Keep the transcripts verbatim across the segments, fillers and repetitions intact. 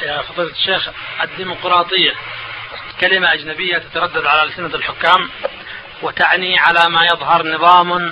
يا فضيلة الشيخ، الديمقراطية كلمة أجنبية تتردد على ألسنة الحكام وتعني على ما يظهر نظام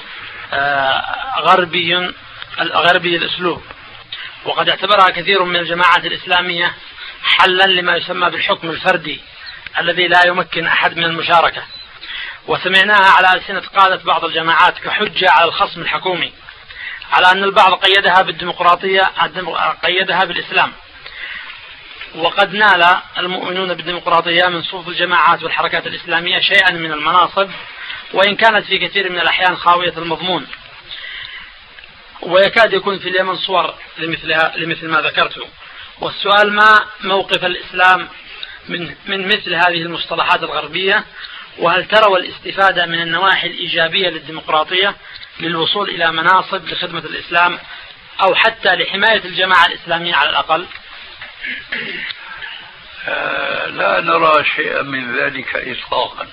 غربي غربي الأسلوب، وقد اعتبرها كثير من الجماعات الإسلامية حلا لما يسمى بالحكم الفردي الذي لا يمكن أحد من المشاركة، وسمعناها على ألسنة قادة بعض الجماعات كحجة على الخصم الحكومي على أن البعض قيدها بالديمقراطية قيدها بالإسلام. وقد نال المؤمنون بالديمقراطية من صفوف الجماعات والحركات الإسلامية شيئا من المناصب، وإن كانت في كثير من الأحيان خاوية المضمون، ويكاد يكون في اليمن صور لمثلها لمثل ما ذكرته. والسؤال: ما موقف الإسلام من من مثل هذه المصطلحات الغربية؟ وهل تروا الاستفادة من النواحي الإيجابية للديمقراطية للوصول إلى مناصب لخدمة الإسلام أو حتى لحماية الجماعة الإسلامية على الأقل؟ لا نرى شيئا من ذلك إطلاقا،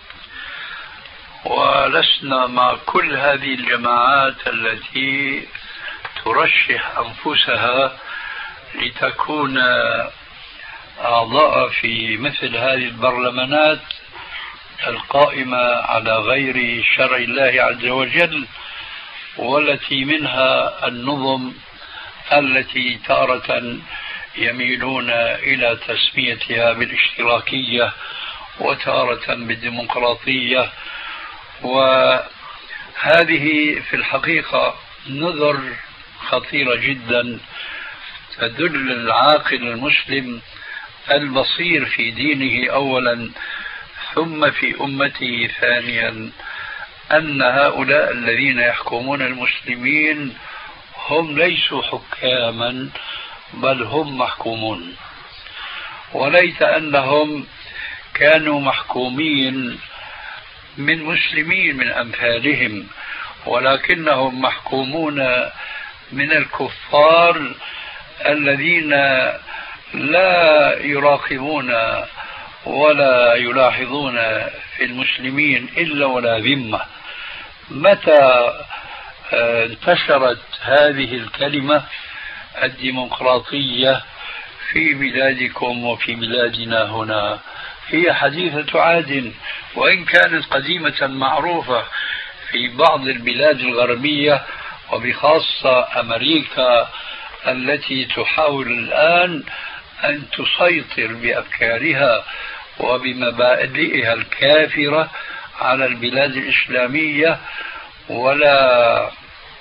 ولسنا مع كل هذه الجماعات التي ترشح أنفسها لتكون أعضاء في مثل هذه البرلمانات القائمة على غير شرع الله عز وجل، والتي منها النظم التي تارة يميلون إلى تسميتها بالاشتراكية وتارة بالديمقراطية. وهذه في الحقيقة نذر خطيرة جدا تدل العاقل المسلم البصير في دينه أولا ثم في أمته ثانيا أن هؤلاء الذين يحكمون المسلمين هم ليسوا حكاما بل هم محكومون، وليت أنهم كانوا محكومين من مسلمين من أمثالهم، ولكنهم محكومون من الكفار الذين لا يراقبون ولا يلاحظون في المسلمين إلا ولا ذمة. متى انتشرت هذه الكلمة الديمقراطية في بلادكم وفي بلادنا هنا؟ هي حديثة عهد، وإن كانت قديمة معروفة في بعض البلاد الغربية وبخاصة أمريكا التي تحاول الآن أن تسيطر بأفكارها وبمبادئها الكافرة على البلاد الإسلامية، ولا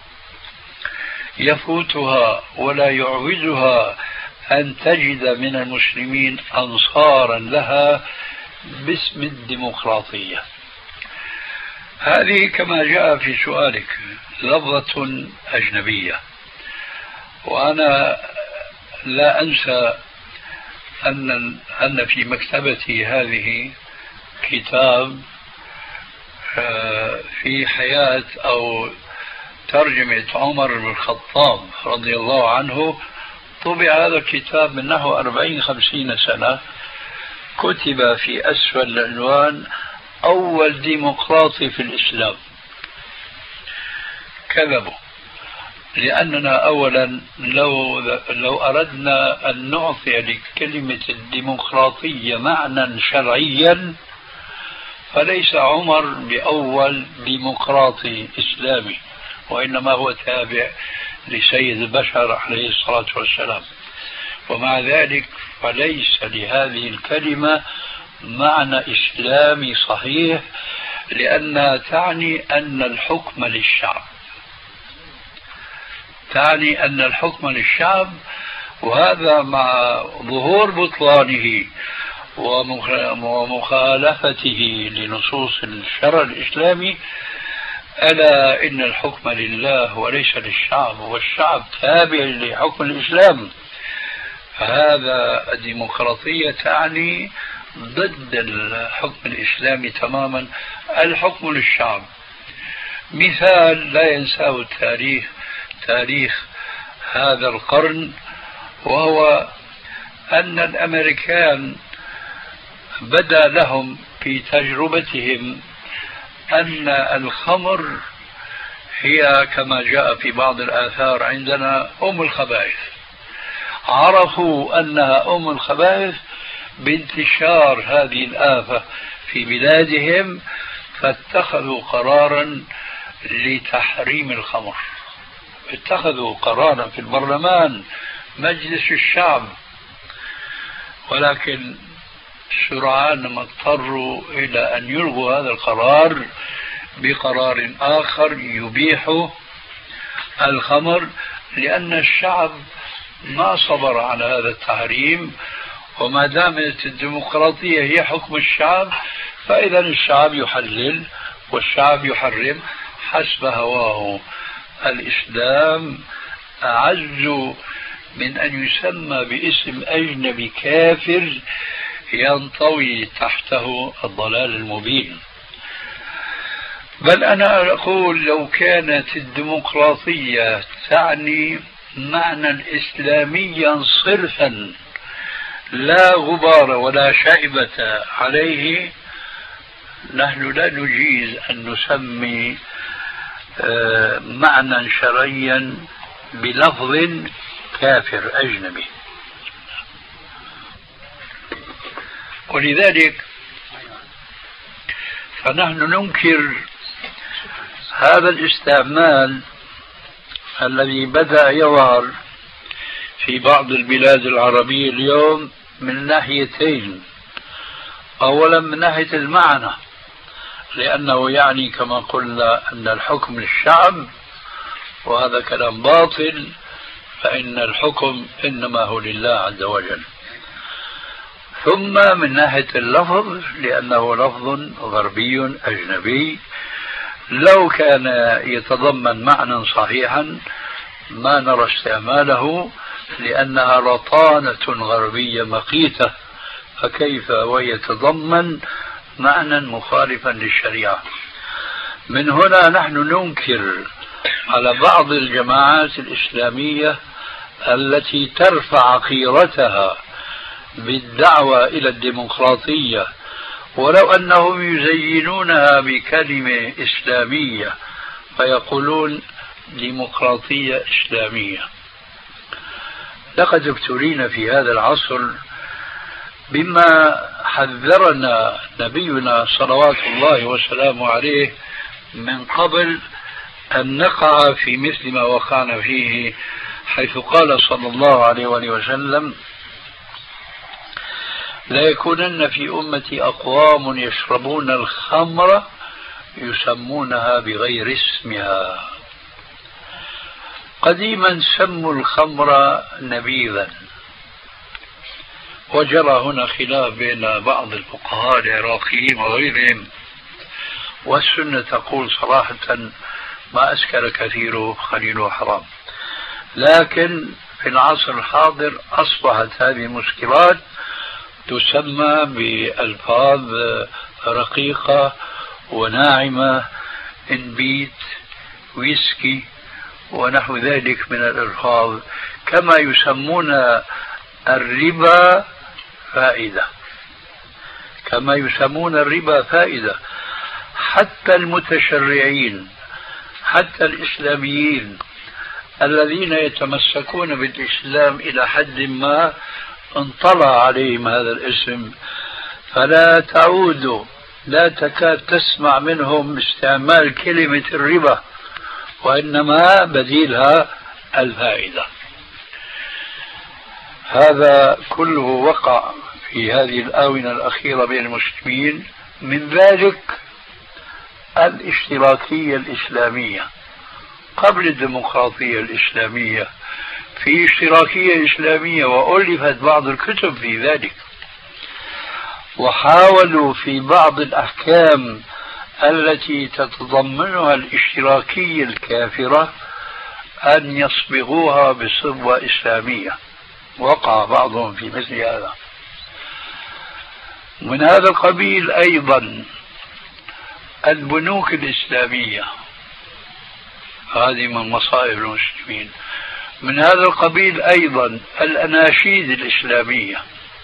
يفوتها ولا يعوزها أن تجد من المسلمين أنصارا لها باسم الديمقراطية. هذه كما جاء في سؤالك لفظة أجنبية، وأنا لا أنسى أن أن في مكتبتي هذه كتاب في حياة أو ترجمة عمر بن الخطاب رضي الله عنه. طبع هذا الكتاب من نحو أربعين خمسين سنة، كتب في أسفل العنوان أول ديمقراطي في الإسلام. كذبوا، لأننا أولا لو لو أردنا أن نعطي لكلمة الديمقراطية معنى شرعيا فليس عمر بأول ديمقراطي إسلامي، وإنما هو تابع لسيد البشر عليه الصلاة والسلام. ومع ذلك فليس لهذه الكلمة معنى إسلامي صحيح، لأنها تعني أن الحكم للشعب، تعني أن الحكم للشعب، وهذا مع ظهور بطلانه ومخالفته لنصوص الشرع الإسلامي. ألا إن الحكم لله وليس للشعب، والشعب تابع لحكم الإسلام. هذا الديمقراطية تعني ضد الحكم الإسلامي تماما، الحكم للشعب. مثال لا ينساه التاريخ، تاريخ هذا القرن، وهو أن الأمريكان بدا لهم في تجربتهم أن الخمر هي كما جاء في بعض الآثار عندنا أم الخبائث. عرفوا أنها أم الخبائث بانتشار هذه الآفة في بلادهم، فاتخذوا قرارا لتحريم الخمر. اتخذوا قرارا في البرلمان، مجلس الشعب، ولكن سرعان ما اضطروا إلى أن يلغوا هذا القرار بقرار آخر يبيح الخمر، لأن الشعب ما صبر على هذا التحريم. وما دامت الديمقراطية هي حكم الشعب، فإذا الشعب يحلل والشعب يحرم حسب هواه. الإسلام أعز من أن يسمى باسم أجنبي كافر ينطوي تحته الضلال المبين. بل أنا أقول لو كانت الديمقراطية تعني معنى إسلاميا صرفا لا غبار ولا شائبة عليه، نحن لا نجيز أن نسمي معنى شرعيا بلفظ كافر أجنبي. ولذلك فنحن ننكر هذا الاستعمال الذي بدأ يظهر في بعض البلاد العربية اليوم من ناحيتين. أولا من ناحية المعنى، لأنه يعني كما قلنا أن الحكم للشعب، وهذا كلام باطل، فإن الحكم إنما هو لله عز وجل. ثم من ناحية اللفظ، لأنه لفظ غربي أجنبي لو كان يتضمن معنى صحيحا ما نرى استعماله، لأنها رطانة غربية مقيتة، فكيف ويتضمن معنى مخالفا للشريعة. من هنا نحن ننكر على بعض الجماعات الإسلامية التي ترفع قيرتها بالدعوة إلى الديمقراطية، ولو أنهم يزينونها بكلمة إسلامية فيقولون ديمقراطية إسلامية. لقد ابتلينا في هذا العصر بما حذرنا نبينا صلوات الله وسلامه عليه من قبل أن نقع في مثل ما وقعنا فيه، حيث قال صلى الله عليه وآله وسلم: لا يكونن في أمتي أقوام يشربون الخمر يسمونها بغير اسمها. قديما سموا الخمر نبيذا، وجرى هنا خلاف بين بعض الفقهاء العراقيين وغيرهم، والسنة تقول صراحة ما أسكر كثيره خليله حرام. لكن في العصر الحاضر أصبحت هذه المسكرات تسمى بألفاظ رقيقة وناعمة، انبيت، ويسكي، ونحو ذلك من الألفاظ، كما يسمون الربا فائدة، كما يسمون الربا فائدة. حتى المتشرعين، حتى الإسلاميين الذين يتمسكون بالإسلام إلى حد ما انطلع عليهم هذا الاسم، فلا تعود لا تكاد تسمع منهم استعمال كلمة الربا، وإنما بديلها الفائدة. هذا كله وقع في هذه الآونة الأخيرة بين المسلمين. من ذلك الاشتراكية الإسلامية قبل الديمقراطية الإسلامية، في اشتراكية إسلامية وألفت بعض الكتب في ذلك، وحاولوا في بعض الأحكام التي تتضمنها الاشتراكية الكافرة أن يصبغوها بصبغة إسلامية. وقع بعضهم في مثل هذا. من هذا القبيل أيضا البنوك الإسلامية، هذه من مصائب المسلمين. من هذا القبيل أيضا الأناشيد الإسلامية،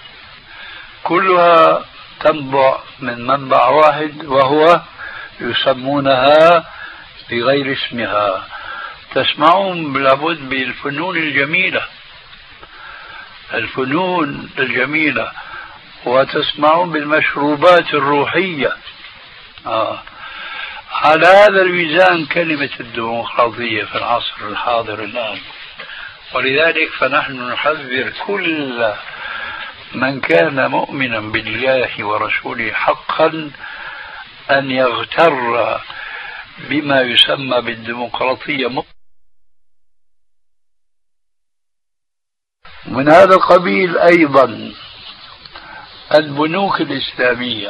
كلها تنبع من منبع واحد، وهو يسمونها بغير اسمها. تسمعون لابد بالفنون الجميلة، الفنون الجميلة، وتسمعون بالمشروبات الروحية. آه. على هذا الميزان كلمة الديمقراطية في العصر الحاضر الآن. ولذلك فنحن نحذر كل من كان مؤمنا بالله ورسوله حقا أن يغتر بما يسمى بالديمقراطية. من هذا القبيل أيضا البنوك الإسلامية،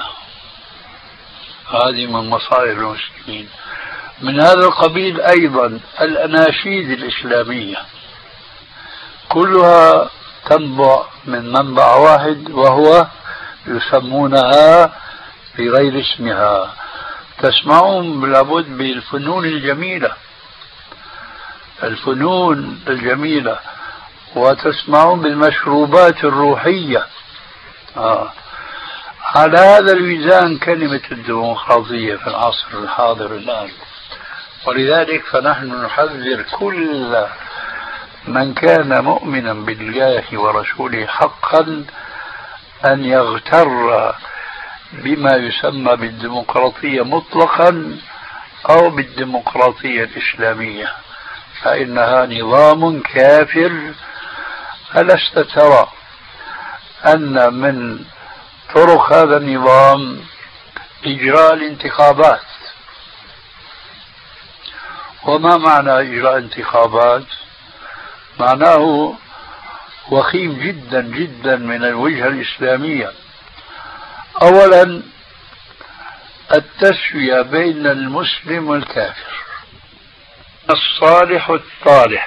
هذه من مصائب المسلمين. من هذا القبيل أيضا الأناشيد الإسلامية، كلها تنبع من منبع واحد، وهو يسمونها بغير اسمها. تسمعون لابد بالفنون الجميلة، الفنون الجميلة، وتسمعون بالمشروبات الروحية. آه. على هذا الميزان كلمة الديمقراطية في العصر الحاضر الآن. ولذلك فنحن نحذر كل من كان مؤمنا بالله ورسوله حقا أن يغتر بما يسمى بالديمقراطية مطلقا أو بالديمقراطية الإسلامية، فإنها نظام كافر. ألست ترى أن من طرق هذا النظام إجراء الانتخابات؟ وما معنى إجراء انتخابات؟ معناه وخيم جدا جدا من الوجهة الإسلامية. أولا التسوية بين المسلم والكافر، الصالح والطالح.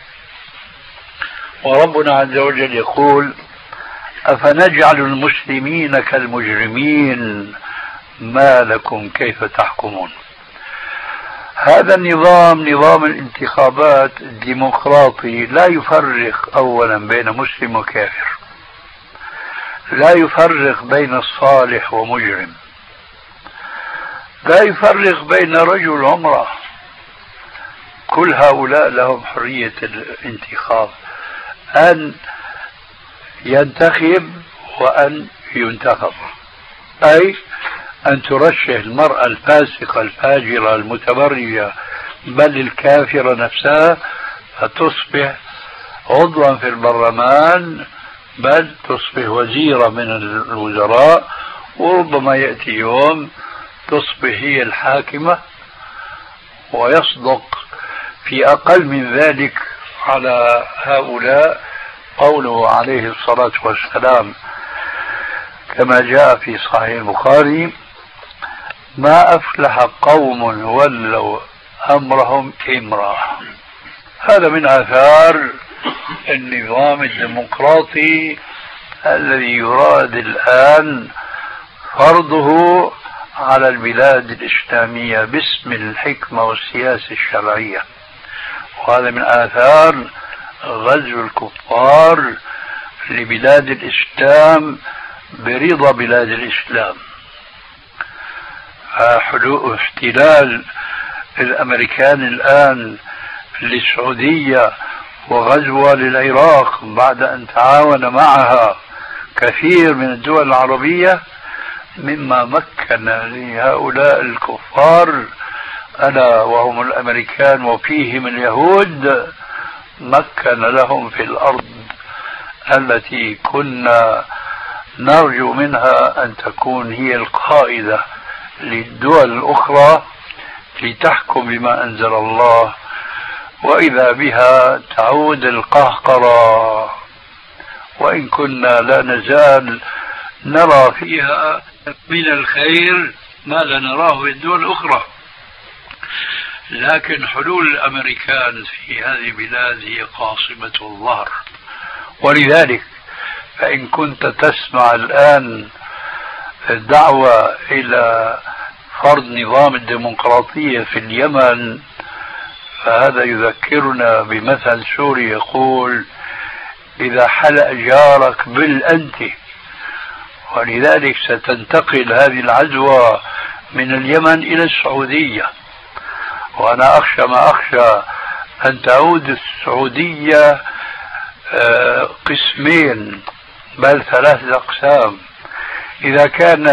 وربنا عز وجل يقول: أفنجعل المسلمين كالمجرمين ما لكم كيف تحكمون. هذا النظام، نظام الانتخابات الديمقراطي، لا يفرق أولا بين مسلم وكافر، لا يفرق بين الصالح ومجرم، لا يفرق بين رجل وامرأة. كل هؤلاء لهم حرية الانتخاب، أن ينتخب وأن ينتخب، أي أن ترشح المرأة الفاسقة الفاجرة المتبرجة بل الكافرة نفسها فتصبح عضوا في البرلمان، بل تصبح وزيرة من الوزراء، وربما يأتي يوم تصبح هي الحاكمة. ويصدق في أقل من ذلك على هؤلاء قوله عليه الصلاة والسلام كما جاء في صحيح البخاري: ما أفلح قوم ولوا أمرهم امرأة. هذا من آثار النظام الديمقراطي الذي يراد الآن فرضه على البلاد الإسلامية باسم الحكمة والسياسة الشرعية. وهذا من آثار غزو الكفار لبلاد الإسلام برضا بلاد الإسلام. احتلال الأمريكان الآن للسعودية وغزوها للعراق بعد أن تعاون معها كثير من الدول العربية مما مكن لهؤلاء الكفار، ألا وهم الأمريكان وفيهم اليهود، مكن لهم في الأرض التي كنا نرجو منها أن تكون هي القائدة للدول الأخرى لتحكم بما أنزل الله، وإذا بها تعود القهقرة. وإن كنا لا نزال نرى فيها من الخير ما لا نراه في الدول الأخرى، لكن حلول الأمريكان في هذه البلاد هي قاصمة الظهر. ولذلك فإن كنت تسمع الآن الدعوة إلى فرض نظام الديمقراطية في اليمن، فهذا يذكرنا بمثل سوري يقول: إذا حلق جارك بالأنت. ولذلك ستنتقل هذه العدوى من اليمن إلى السعودية، وأنا أخشى ما أخشى أن تعود السعودية قسمين بل ثلاثة أقسام. إذا كان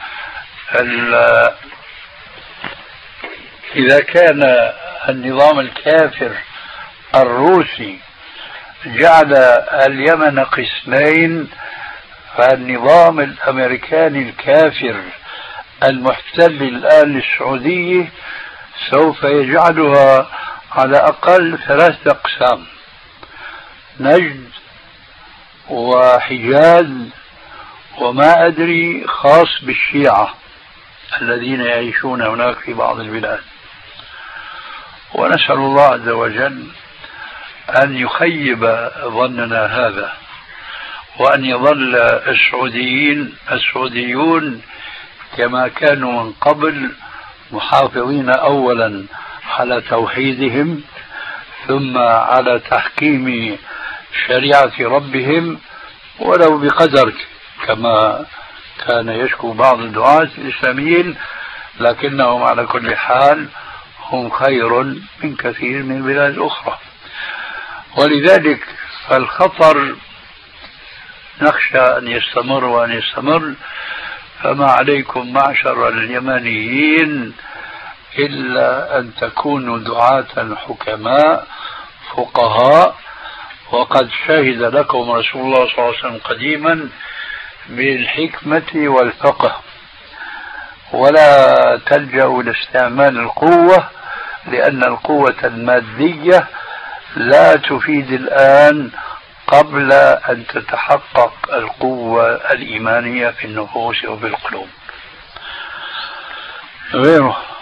إذا كان النظام الكافر الروسي جعل اليمن قسمين، فالنظام الأمريكاني الكافر المحتل الآن للسعودية سوف يجعلها على أقل ثلاثة أقسام: نجد وحجاز وما أدري خاص بالشيعة الذين يعيشون هناك في بعض البلاد. ونسأل الله عز وجل أن يخيب ظننا هذا، وأن يظل السعوديين السعوديون كما كانوا من قبل محافظين أولا على توحيدهم ثم على تحكيم شريعة ربهم ولو بقدر، كما كان يشكو بعض الدعاة الإسلاميين، لكنهم على كل حال هم خير من كثير من البلاد الأخرى. ولذلك فالخطر نخشى أن يستمر وأن يستمر. فما عليكم معشر اليمنيين إلا أن تكونوا دعاة حكماء فقهاء، وقد شهد لكم رسول الله صلى الله عليه وسلم قديما بالحكمة والفقه، ولا تلجأوا لاستعمال القوة، لأن القوة المادية لا تفيد الآن قبل أن تتحقق القوة الإيمانية في النفوس وفي القلوب. غيره